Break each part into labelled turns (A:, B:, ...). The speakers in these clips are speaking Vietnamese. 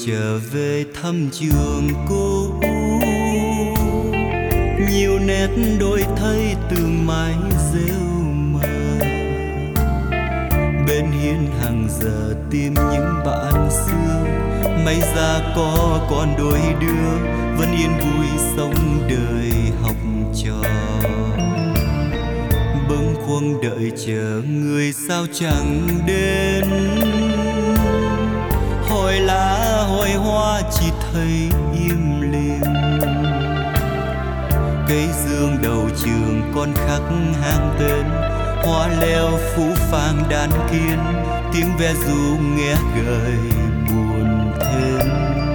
A: trở về thăm trường cũ, nhiều nét đổi thay từng mái rêu mờ. Bên hiên hàng giờ tìm những bạn xưa, may ra có còn đôi đứa vẫn yên vui sống đời học trò. Bâng khuâng đợi chờ người sao chẳng đến, hỏi lá hỏi hoa chỉ thấy im lìm. Cây dương đầu trường con khắc hang tên, hoa leo phũ phàng đàn kiên, tiếng ve ru nghe gợi buồn thêm.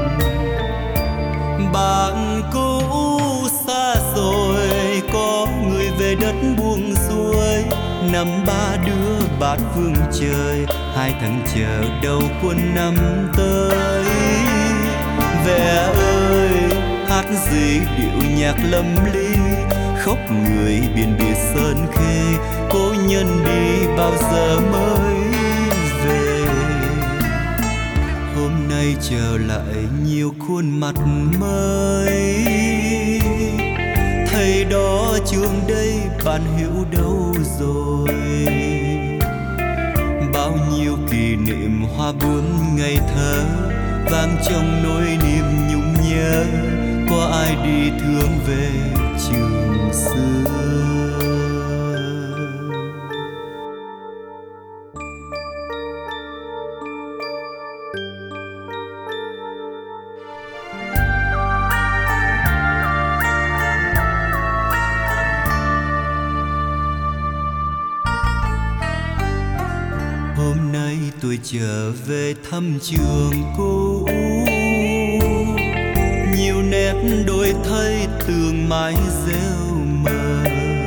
A: Bạn cũ xa rồi, có người về đất buông xuôi, năm ba đứa bát vương trời, hai thằng chờ đầu quân năm tới. Về ơi hát gì điệu nhạc lâm ly, khóc người biển biệt sơn khê, cố nhân đi bao giờ mới về. Hôm nay trở lại nhiều khuôn mặt mới, thầy đó trường đây bạn hiểu đâu rồi. Bao nhiêu kỷ niệm hoa bướm ngây thơ, vang trong nỗi niềm nhung nhớ, có ai đi thương về trường xưa. Hôm nay tôi trở về thăm trường cũ, nhiều nét đổi thay tường mái rêu mờ.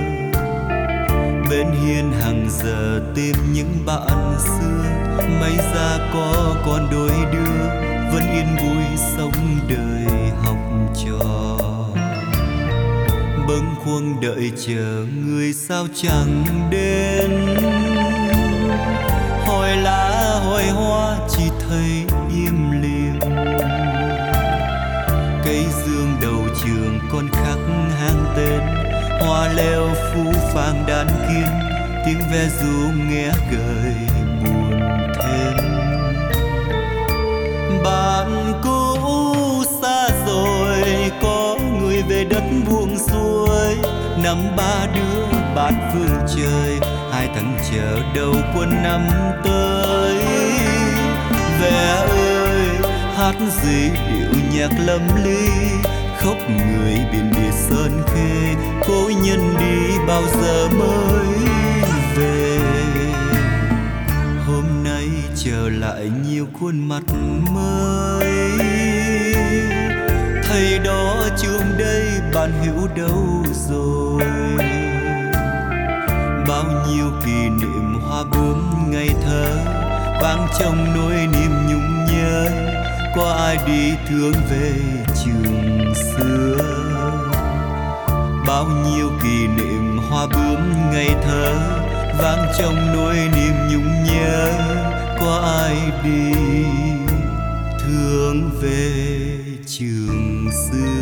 A: Bên hiên hàng giờ tìm những bạn xưa, may ra có còn đôi đứa vẫn yên vui sống đời học trò. Bâng khuâng đợi chờ người sao chẳng đến, hỏi lá hỏi hoa chỉ thấy im lìm. Cây dương đầu trường con khắc hang tên, hoa leo phũ phàng đàn kiên, tiếng ve ru nghe gợi buồn thêm. Bạn cũ xa rồi, có người về đất buông xuôi, năm ba đứa bát vương trời, hai thằng chờ đầu quân năm tới. Về ơi hát gì điệu nhạc lâm ly, khóc người biển biệt sơn khê, cố nhân đi bao giờ mới về. Hôm nay trở lại nhiều khuôn mặt mới, thầy đó trường đây bạn hiểu đâu rồi. Bao nhiêu kỷ niệm hoa bướm ngây thơ, vang trong nỗi niềm nhung nhớ, có ai đi thương về trường xưa. Bao nhiêu kỷ niệm hoa bướm ngây thơ, vang trong nỗi niềm nhung nhớ, có ai đi thương về trường xưa.